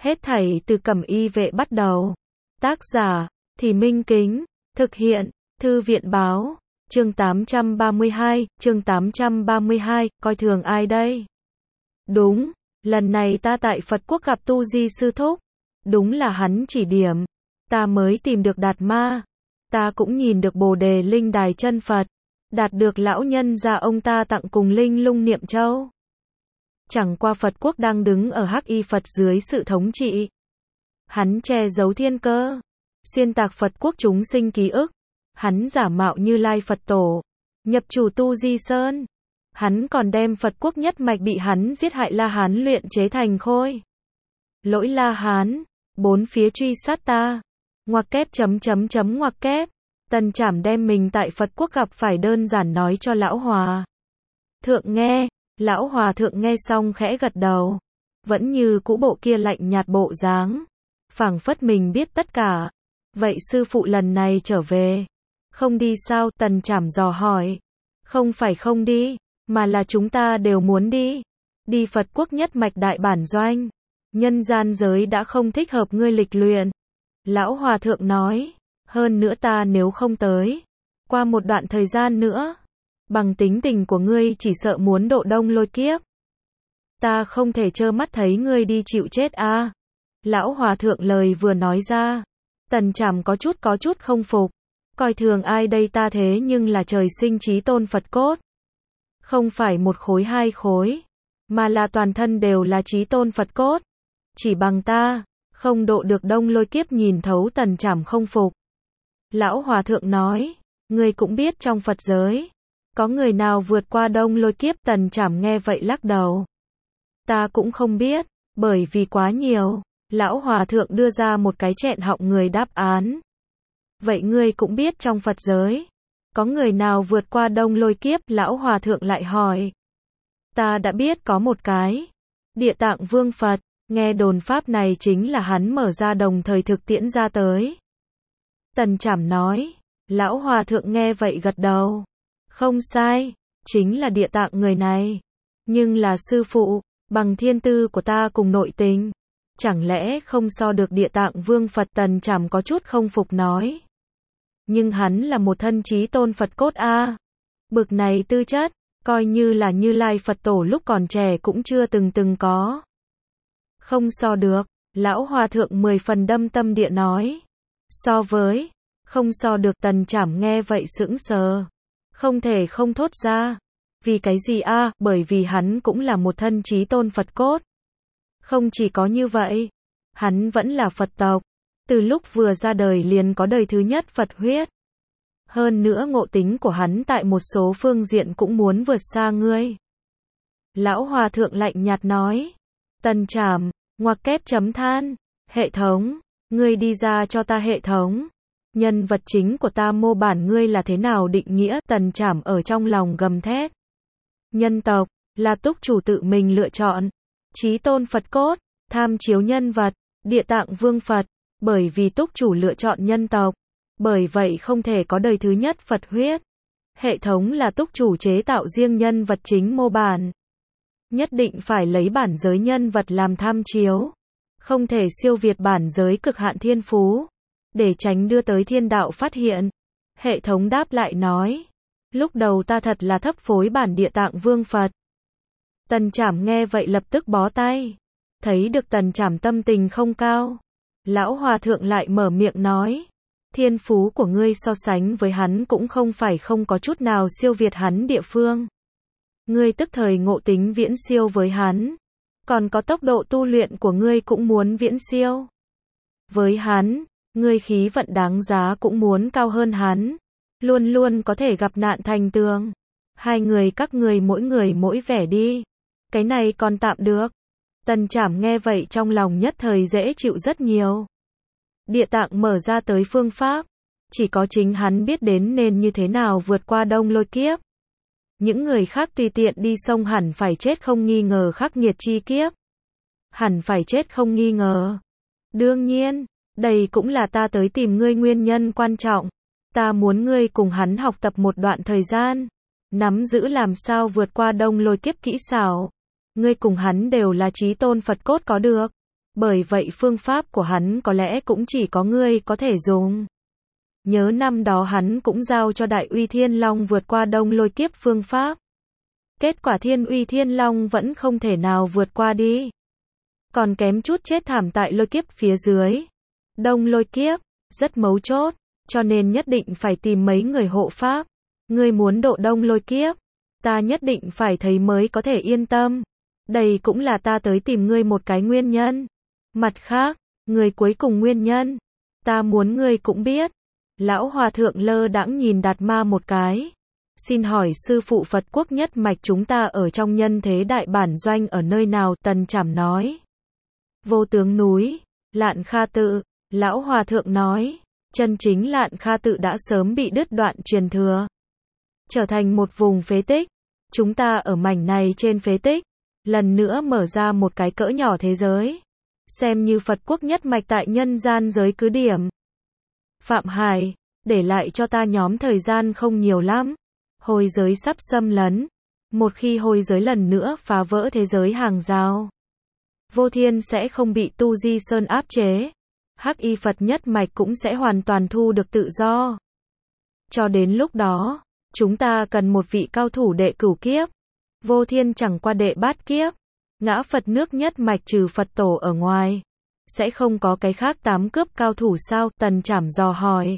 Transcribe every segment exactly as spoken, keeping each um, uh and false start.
Hết thảy từ Cẩm Y Vệ bắt đầu. Tác giả, Thì Minh Kính. Thực hiện, Thư viện Báo. Chương tám trăm ba mươi hai, chương tám trăm ba mươi hai, coi thường ai đây? Đúng, lần này ta tại Phật Quốc gặp Tu Di Sư Thúc. Đúng là hắn chỉ điểm. Ta mới tìm được Đạt Ma. Ta cũng nhìn được Bồ Đề Linh Đài chân Phật. Đạt được lão nhân gia ông ta tặng cùng Linh Lung Niệm Châu. Chẳng qua Phật Quốc đang đứng ở Hắc Y Phật dưới sự thống trị. Hắn che giấu thiên cơ, xuyên tạc Phật Quốc chúng sinh ký ức. Hắn giả mạo Như Lai Phật Tổ, nhập chủ Tu Di Sơn. Hắn còn đem Phật Quốc nhất mạch bị hắn giết hại La Hán luyện chế thành khôi lỗi La Hán, bốn phía truy sát ta. Ngoặc kép chấm chấm chấm ngoặc kép. Tần Trảm đem mình tại Phật Quốc gặp phải đơn giản nói cho Lão Hòa Thượng nghe. Lão Hòa Thượng nghe xong khẽ gật đầu, vẫn như cũ bộ kia lạnh nhạt bộ dáng, phảng phất mình biết tất cả. Vậy sư phụ lần này trở về, không đi sao? Tần Trảm dò hỏi. Không phải không đi, mà là chúng ta đều muốn đi. Đi Phật Quốc nhất mạch đại bản doanh. Nhân gian giới đã không thích hợp ngươi lịch luyện. Lão Hòa Thượng nói. Hơn nữa ta nếu không tới, qua một đoạn thời gian nữa, bằng tính tình của ngươi chỉ sợ muốn độ Đông Lôi Kiếp. Ta không thể trơ mắt thấy ngươi đi chịu chết a. À. Lão Hòa Thượng lời vừa nói ra, Tần Trảm có chút có chút không phục. Coi thường ai đây? Ta thế nhưng là trời sinh chí tôn Phật cốt. Không phải một khối hai khối, mà là toàn thân đều là chí tôn Phật cốt. Chỉ bằng ta, không độ được Đông Lôi Kiếp. Nhìn thấu Tần Trảm không phục, Lão Hòa Thượng nói, ngươi cũng biết trong Phật giới, có người nào vượt qua Đông Lôi Kiếp? Tần Trảm nghe vậy lắc đầu. Ta cũng không biết, bởi vì quá nhiều. Lão Hòa Thượng đưa ra một cái chẹn họng người đáp án. Vậy ngươi cũng biết trong Phật giới, có người nào vượt qua Đông Lôi Kiếp? Lão Hòa Thượng lại hỏi. Ta đã biết có một cái. Địa Tạng Vương Phật, nghe đồn pháp này chính là hắn mở ra đồng thời thực tiễn ra tới. Tần Trảm nói. Lão Hòa Thượng nghe vậy gật đầu. Không sai, chính là Địa Tạng người này. Nhưng là sư phụ, bằng thiên tư của ta cùng nội tình, chẳng lẽ không so được Địa Tạng Vương Phật? Tần Trảm có chút không phục nói. Nhưng hắn là một thân chí tôn Phật cốt a. À. Bực này tư chất, coi như là Như Lai Phật Tổ lúc còn trẻ cũng chưa từng từng có. Không so được, Lão Hòa Thượng mười phần đâm tâm địa nói. So với, không so được. Tần Trảm nghe vậy sững sờ, không thể không thốt ra. Vì cái gì a? À? Bởi vì hắn cũng là một thân chí tôn Phật cốt. Không chỉ có như vậy, hắn vẫn là Phật tộc. Từ lúc vừa ra đời liền có đời thứ nhất Phật huyết. Hơn nữa ngộ tính của hắn tại một số phương diện cũng muốn vượt xa ngươi. Lão Hòa Thượng lạnh nhạt nói. Tần Trảm, ngoặc kép chấm than. Hệ thống, ngươi đi ra cho ta hệ thống. Nhân vật chính của ta mô bản ngươi là thế nào định nghĩa? Tần Trảm ở trong lòng gầm thét. Nhân tộc, là túc chủ tự mình lựa chọn. Chí tôn Phật cốt, tham chiếu nhân vật, Địa Tạng Vương Phật. Bởi vì túc chủ lựa chọn nhân tộc, bởi vậy không thể có đời thứ nhất Phật huyết. Hệ thống là túc chủ chế tạo riêng nhân vật chính mô bản. Nhất định phải lấy bản giới nhân vật làm tham chiếu. Không thể siêu việt bản giới cực hạn thiên phú, để tránh đưa tới thiên đạo phát hiện. Hệ thống đáp lại nói. Lúc đầu ta thật là thấp phối bản Địa Tạng Vương Phật. Tần Trảm nghe vậy lập tức bó tay. Thấy được Tần Trảm tâm tình không cao, Lão Hòa Thượng lại mở miệng nói. Thiên phú của ngươi so sánh với hắn cũng không phải không có chút nào siêu việt hắn địa phương. Ngươi tức thời ngộ tính viễn siêu với hắn. Còn có tốc độ tu luyện của ngươi cũng muốn viễn siêu với hắn. Ngươi khí vận đáng giá cũng muốn cao hơn hắn. Luôn luôn có thể gặp nạn thành tường. Hai người các ngươi mỗi người mỗi vẻ đi. Cái này còn tạm được. Tần Trảm nghe vậy trong lòng nhất thời dễ chịu rất nhiều. Địa Tạng mở ra tới phương pháp, chỉ có chính hắn biết đến nên như thế nào vượt qua Đông Lôi Kiếp. Những người khác tùy tiện đi sông hẳn phải chết không nghi ngờ. Khắc nghiệt chi kiếp, hẳn phải chết không nghi ngờ. Đương nhiên, đây cũng là ta tới tìm ngươi nguyên nhân quan trọng. Ta muốn ngươi cùng hắn học tập một đoạn thời gian, nắm giữ làm sao vượt qua Đông Lôi Kiếp kỹ xảo. Ngươi cùng hắn đều là chí tôn Phật cốt có được. Bởi vậy phương pháp của hắn có lẽ cũng chỉ có ngươi có thể dùng. Nhớ năm đó hắn cũng giao cho Đại Uy Thiên Long vượt qua Đông Lôi Kiếp phương pháp. Kết quả Thiên Uy Thiên Long vẫn không thể nào vượt qua đi. Còn kém chút chết thảm tại lôi kiếp phía dưới. Đông Lôi Kiếp, rất mấu chốt, cho nên nhất định phải tìm mấy người hộ pháp. Ngươi muốn độ Đông Lôi Kiếp, ta nhất định phải thấy mới có thể yên tâm. Đây cũng là ta tới tìm ngươi một cái nguyên nhân. Mặt khác, người cuối cùng nguyên nhân, ta muốn ngươi cũng biết. Lão Hòa Thượng lơ đãng nhìn Đạt Ma một cái. Xin hỏi sư phụ Phật quốc nhất mạch chúng ta ở trong nhân thế đại bản doanh ở nơi nào? Tần Trảm nói. Vô Tướng núi, Lạn Kha tự. Lão Hòa Thượng nói, chân chính Lạn Kha tự đã sớm bị đứt đoạn truyền thừa, trở thành một vùng phế tích. Chúng ta ở mảnh này trên phế tích, lần nữa mở ra một cái cỡ nhỏ thế giới, xem như Phật quốc nhất mạch tại nhân gian giới cứ điểm. Phạm Hải, để lại cho ta nhóm thời gian không nhiều lắm. Hôi giới sắp xâm lấn. Một khi hôi giới lần nữa phá vỡ thế giới hàng rào, Vô Thiên sẽ không bị Tu Di Sơn áp chế. Hắc Y Phật nhất mạch cũng sẽ hoàn toàn thu được tự do. Cho đến lúc đó, chúng ta cần một vị cao thủ đệ cửu kiếp. Vô Thiên chẳng qua đệ bát kiếp. Ngã Phật nước nhất mạch trừ Phật tổ ở ngoài, sẽ không có cái khác tám cướp cao thủ sao? Tần Trảm dò hỏi.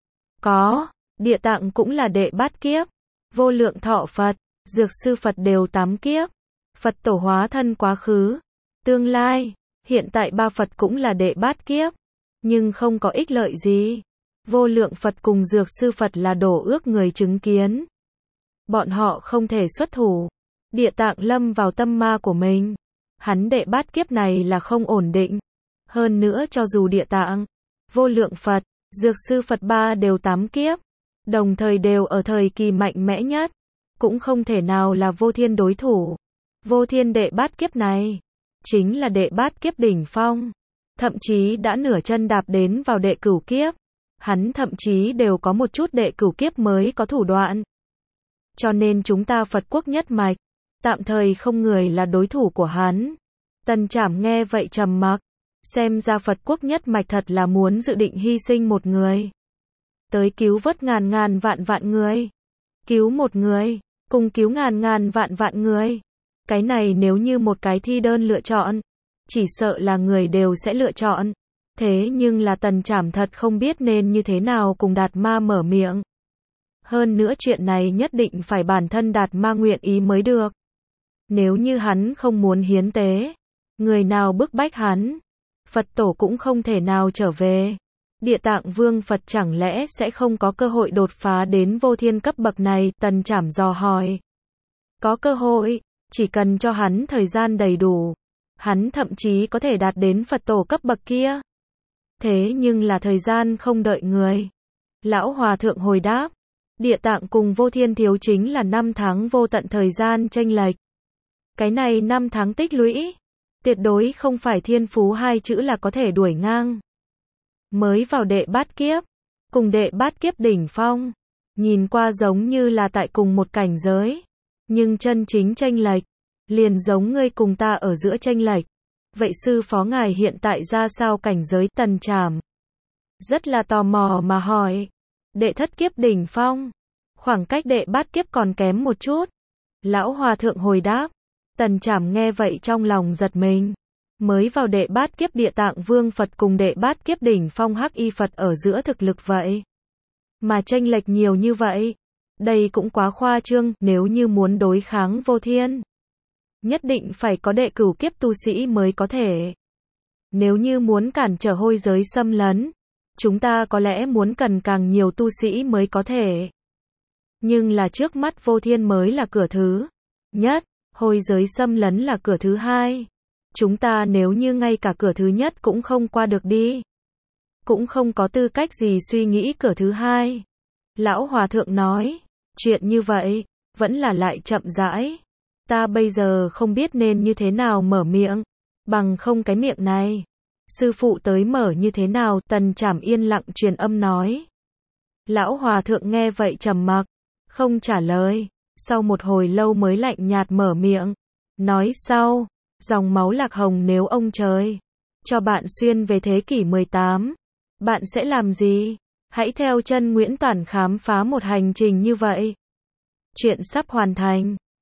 Có, Địa Tạng cũng là đệ bát kiếp. Vô Lượng Thọ Phật, Dược Sư Phật đều tám kiếp. Phật tổ hóa thân quá khứ, tương lai, hiện tại ba Phật cũng là đệ bát kiếp. Nhưng không có ích lợi gì. Vô Lượng Phật cùng Dược Sư Phật là đổ ước người chứng kiến. Bọn họ không thể xuất thủ. Địa Tạng lâm vào tâm ma của mình. Hắn đệ bát kiếp này là không ổn định. Hơn nữa cho dù Địa Tạng, Vô Lượng Phật, Dược Sư Phật ba đều tám kiếp, đồng thời đều ở thời kỳ mạnh mẽ nhất, cũng không thể nào là Vô Thiên đối thủ. Vô Thiên đệ bát kiếp này, chính là đệ bát kiếp đỉnh phong. Thậm chí đã nửa chân đạp đến vào đệ cửu kiếp. Hắn thậm chí đều có một chút đệ cửu kiếp mới có thủ đoạn. Cho nên chúng ta Phật quốc nhất mạch, tạm thời không người là đối thủ của hắn. Tần Trảm nghe vậy trầm mặc. Xem ra Phật quốc nhất mạch thật là muốn dự định hy sinh một người, tới cứu vớt ngàn ngàn vạn vạn người. Cứu một người, cùng cứu ngàn ngàn vạn vạn người. Cái này nếu như một cái thi đơn lựa chọn, chỉ sợ là người đều sẽ lựa chọn. Thế nhưng là Tần Trảm thật không biết nên như thế nào cùng Đạt Ma mở miệng. Hơn nữa chuyện này nhất định phải bản thân Đạt Ma nguyện ý mới được. Nếu như hắn không muốn hiến tế, người nào bức bách hắn, Phật tổ cũng không thể nào trở về. Địa Tạng Vương Phật chẳng lẽ sẽ không có cơ hội đột phá đến Vô Thiên cấp bậc này? Tần Trảm dò hỏi. Có cơ hội, chỉ cần cho hắn thời gian đầy đủ, hắn thậm chí có thể đạt đến Phật tổ cấp bậc kia. Thế nhưng là thời gian không đợi người. Lão Hòa Thượng hồi đáp. Địa Tạng cùng Vô Thiên thiếu chính là năm tháng vô tận thời gian chênh lệch. Cái này năm tháng tích lũy, tuyệt đối không phải thiên phú hai chữ là có thể đuổi ngang. Mới vào đệ bát kiếp, cùng đệ bát kiếp đỉnh phong, nhìn qua giống như là tại cùng một cảnh giới, nhưng chân chính chênh lệch, liền giống ngươi cùng ta ở giữa chênh lệch. Vậy sư phó ngài hiện tại ra sao cảnh giới? Tần Trảm rất là tò mò mà hỏi. Đệ thất kiếp đỉnh phong, khoảng cách đệ bát kiếp còn kém một chút. Lão Hòa Thượng hồi đáp. Tần Trảm nghe vậy trong lòng giật mình. Mới vào đệ bát kiếp Địa Tạng Vương Phật cùng đệ bát kiếp đỉnh phong Hắc Y Phật ở giữa thực lực vậy, mà chênh lệch nhiều như vậy, đây cũng quá khoa trương. Nếu như muốn đối kháng Vô Thiên, nhất định phải có đệ cửu kiếp tu sĩ mới có thể. Nếu như muốn cản trở hôi giới xâm lấn, chúng ta có lẽ muốn cần càng nhiều tu sĩ mới có thể. Nhưng là trước mắt Vô Thiên mới là cửa thứ nhất, hôi giới xâm lấn là cửa thứ hai. Chúng ta nếu như ngay cả cửa thứ nhất cũng không qua được đi, cũng không có tư cách gì suy nghĩ cửa thứ hai. Lão Hòa Thượng nói, chuyện như vậy, vẫn là lại chậm rãi. Ta bây giờ không biết nên như thế nào mở miệng, bằng không cái miệng này, sư phụ tới mở như thế nào? Tần Trảm yên lặng truyền âm nói. Lão Hòa Thượng nghe vậy trầm mặc, không trả lời. Sau một hồi lâu mới lạnh nhạt mở miệng, nói sau, dòng máu Lạc Hồng nếu ông trời cho bạn xuyên về thế kỷ mười tám. Bạn sẽ làm gì? Hãy theo chân Nguyễn Toản khám phá một hành trình như vậy. Chuyện sắp hoàn thành.